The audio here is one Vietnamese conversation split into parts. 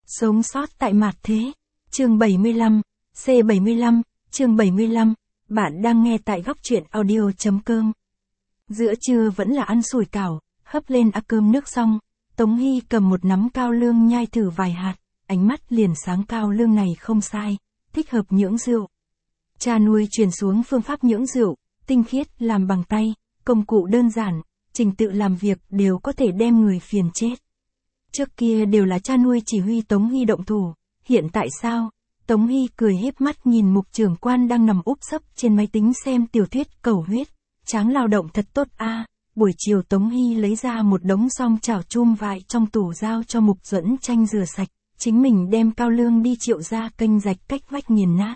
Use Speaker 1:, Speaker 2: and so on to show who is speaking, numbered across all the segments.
Speaker 1: Sống sót tại mạt thế. Chương 75, C75, chương 75, bạn đang nghe tại góc truyện audio.com. Giữa trưa vẫn là ăn sủi cảo, hấp lên cơm nước xong, Tống Hy cầm một nắm cao lương nhai thử vài hạt, ánh mắt liền sáng cao lương này không sai, thích hợp nhưỡng rượu. Cha nuôi truyền xuống phương pháp nhưỡng rượu, tinh khiết làm bằng tay, công cụ đơn giản, trình tự làm việc đều có thể đem người phiền chết. Trước kia đều là cha nuôi chỉ huy Tống Hy động thủ, hiện tại sao? Tống Hy cười híp mắt nhìn Mục trưởng quan đang nằm úp sấp trên máy tính xem tiểu thuyết Cầu Huyết, tráng lao động thật tốt a. Buổi chiều Tống Hy lấy ra một đống song chảo chum vại trong tủ giao cho Mục Duẫn Tranh rửa sạch, chính mình đem cao lương đi triệu ra kênh rạch cách vách nghiền nát.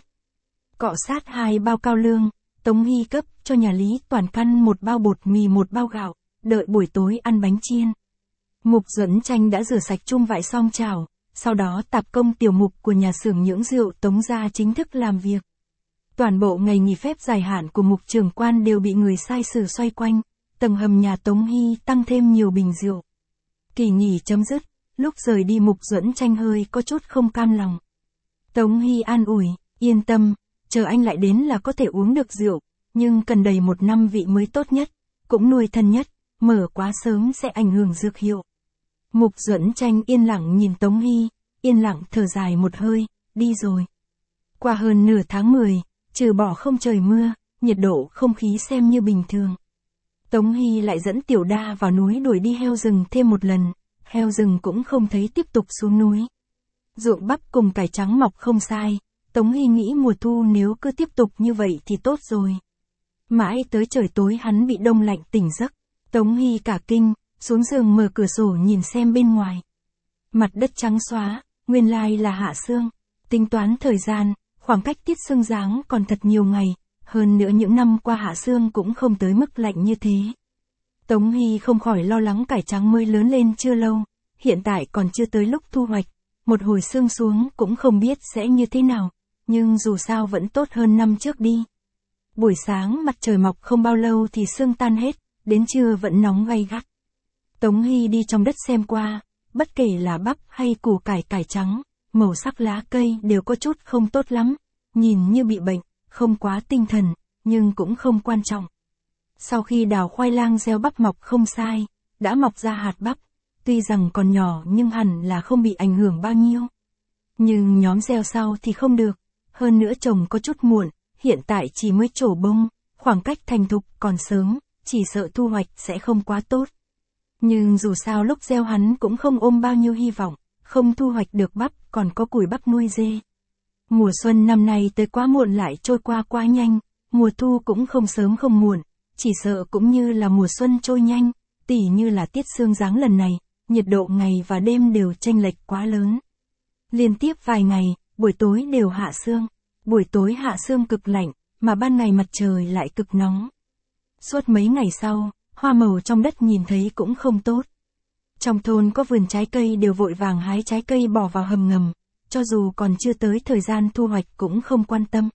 Speaker 1: Cọ sát 2 bao cao lương, Tống Hy cấp cho nhà Lý Toàn Căn 1 bao bột mì 1 bao gạo, đợi buổi tối ăn bánh chiên. Mục Duẫn Tranh đã rửa sạch chum vại song chảo, sau đó tạp công tiểu mục của nhà xưởng nhưỡng rượu Tống gia chính thức làm việc. Toàn bộ ngày nghỉ phép dài hạn của Mục trưởng quan đều bị người sai sử xoay quanh, tầng hầm nhà Tống Hy tăng thêm nhiều bình rượu. Kỳ nghỉ chấm dứt, lúc rời đi Mục Duẫn Tranh hơi có chút không cam lòng. Tống Hy an ủi, yên tâm, chờ anh lại đến là có thể uống được rượu, nhưng cần đầy 1 năm vị mới tốt nhất, cũng nuôi thân nhất, mở quá sớm sẽ ảnh hưởng dược hiệu. Mục Duẫn Tranh yên lặng nhìn Tống Hy, yên lặng thở dài một hơi, đi rồi. Qua hơn nửa tháng 10, trừ bỏ không trời mưa, nhiệt độ không khí xem như bình thường. Tống Hy lại dẫn Tiểu Đa vào núi đuổi đi heo rừng thêm một lần, heo rừng cũng không thấy tiếp tục xuống núi. Ruộng bắp cùng cải trắng mọc không sai, Tống Hy nghĩ mùa thu nếu cứ tiếp tục như vậy thì tốt rồi. Mãi tới trời tối hắn bị đông lạnh tỉnh giấc, Tống Hy cả kinh, xuống giường mở cửa sổ nhìn xem bên ngoài. Mặt đất trắng xóa, nguyên lai là hạ sương. Tính toán thời gian, khoảng cách tiết sương giáng còn thật nhiều ngày, hơn nữa những năm qua hạ sương cũng không tới mức lạnh như thế. Tống Hy không khỏi lo lắng cải trắng mới lớn lên chưa lâu, hiện tại còn chưa tới lúc thu hoạch, một hồi sương xuống cũng không biết sẽ như thế nào, nhưng dù sao vẫn tốt hơn năm trước đi. Buổi sáng mặt trời mọc không bao lâu thì sương tan hết, đến trưa vẫn nóng gay gắt. Tống Hy đi trong đất xem qua, bất kể là bắp hay củ cải trắng, màu sắc lá cây đều có chút không tốt lắm, nhìn như bị bệnh, không quá tinh thần, nhưng cũng không quan trọng. Sau khi đào khoai lang gieo bắp mọc không sai, đã mọc ra hạt bắp, tuy rằng còn nhỏ nhưng hẳn là không bị ảnh hưởng bao nhiêu. Nhưng nhóm gieo sau thì không được, hơn nữa trồng có chút muộn, hiện tại chỉ mới trổ bông, khoảng cách thành thục còn sớm, chỉ sợ thu hoạch sẽ không quá tốt. Nhưng dù sao lúc gieo hắn cũng không ôm bao nhiêu hy vọng, không thu hoạch được bắp còn có củi bắp nuôi dê. Mùa xuân năm nay tới quá muộn lại trôi qua quá nhanh, mùa thu cũng không sớm không muộn, chỉ sợ cũng như là mùa xuân trôi nhanh, tỉ như là tiết sương giáng lần này, nhiệt độ ngày và đêm đều chênh lệch quá lớn. Liên tiếp vài ngày, buổi tối đều hạ sương, buổi tối hạ sương cực lạnh, mà ban ngày mặt trời lại cực nóng. Suốt mấy ngày sau, hoa màu trong đất nhìn thấy cũng không tốt. Trong thôn có vườn trái cây đều vội vàng hái trái cây bỏ vào hầm ngầm, cho dù còn chưa tới thời gian thu hoạch cũng không quan tâm.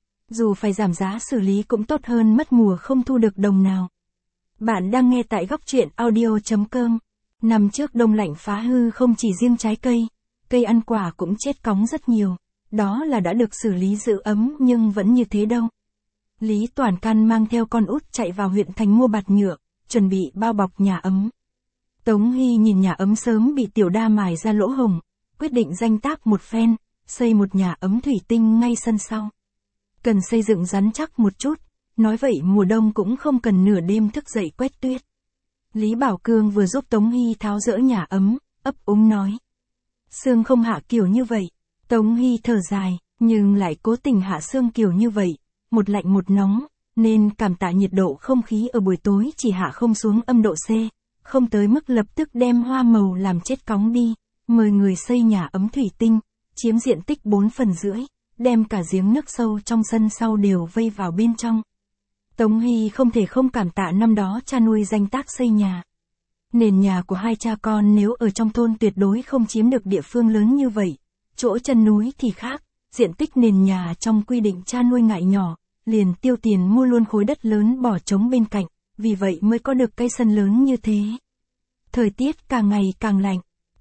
Speaker 1: Dù phải giảm giá xử lý cũng tốt hơn mất mùa không thu được đồng nào. Bạn đang nghe tại góc truyện audio.com. Năm trước đông lạnh phá hư không chỉ riêng trái cây, cây ăn quả cũng chết cóng rất nhiều, đó là đã được xử lý giữ ấm nhưng vẫn như thế đâu. Lý Toàn Căn mang theo con út chạy vào huyện thành mua bạt nhựa, chuẩn bị bao bọc nhà ấm. Tống Hy nhìn nhà ấm sớm bị Tiểu Đa mài ra lỗ hổng, quyết định danh tác một phen, xây một nhà ấm thủy tinh ngay sân sau. Cần xây dựng rắn chắc một chút, nói vậy mùa đông cũng không cần nửa đêm thức dậy quét tuyết. Lý Bảo Cương vừa giúp Tống Hy tháo dỡ nhà ấm, ấp úng nói. Sương không hạ kiểu như vậy. Tống Hy thở dài, nhưng lại cố tình hạ sương kiểu như vậy, một lạnh một nóng, nên cảm tạ nhiệt độ không khí ở buổi tối chỉ hạ không xuống âm độ C, không tới mức lập tức đem hoa màu làm chết cóng đi. Mời người xây nhà ấm thủy tinh, chiếm diện tích 4/4, đem cả giếng nước sâu trong sân sau đều vây vào bên trong. Tống Hy không thể không cảm tạ năm đó cha nuôi danh tác xây nhà. Nền nhà của hai cha con nếu ở trong thôn tuyệt đối không chiếm được địa phương lớn như vậy, chỗ chân núi thì khác, diện tích nền nhà trong quy định cha nuôi ngại nhỏ, liền tiêu tiền mua luôn khối đất lớn bỏ trống bên cạnh, vì vậy mới có được cây sân lớn như thế. Thời tiết càng ngày càng lạnh.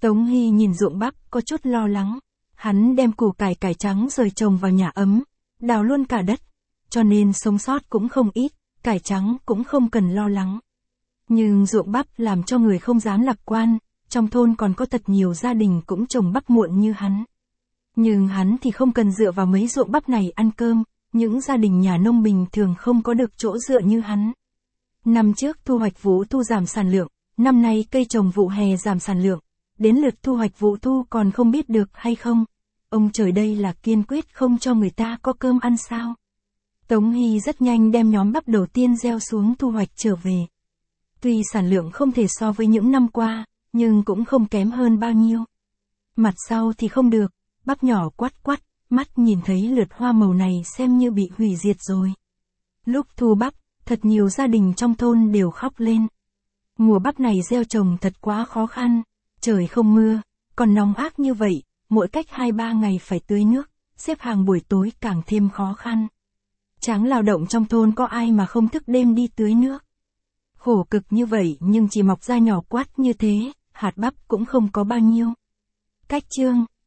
Speaker 1: Tống Hy nhìn ruộng bắp có chút lo lắng. Hắn đem củ cải cải trắng rời trồng vào nhà ấm, đào luôn cả đất, cho nên sống sót cũng không ít, cải trắng cũng không cần lo lắng. Nhưng ruộng bắp làm cho người không dám lạc quan, trong thôn còn có thật nhiều gia đình cũng trồng bắp muộn như hắn. Nhưng hắn thì không cần dựa vào mấy ruộng bắp này ăn cơm, những gia đình nhà nông bình thường không có được chỗ dựa như hắn. Năm trước thu hoạch vụ thu giảm sản lượng, năm nay cây trồng vụ hè giảm sản lượng, đến lượt thu hoạch vụ thu còn không biết được hay không. Ông trời đây là kiên quyết không cho người ta có cơm ăn sao. Tống Hy rất nhanh đem nhóm bắp đầu tiên gieo xuống thu hoạch trở về. Tuy sản lượng không thể so với những năm qua, nhưng cũng không kém hơn bao nhiêu. Mặt sau thì không được, bắp nhỏ quắt quắt, mắt nhìn thấy lượt hoa màu này xem như bị hủy diệt rồi. Lúc thu bắp, thật nhiều gia đình trong thôn đều khóc lên. Mùa bắp này gieo trồng thật quá khó khăn, trời không mưa, còn nóng ác như vậy, mỗi cách 2-3 ngày phải tưới nước, xếp hàng buổi tối càng thêm khó khăn. Tráng lao động trong thôn có ai mà không thức đêm đi tưới nước. Khổ cực như vậy nhưng chỉ mọc ra nhỏ quát như thế, hạt bắp cũng không có bao nhiêu. Cách chương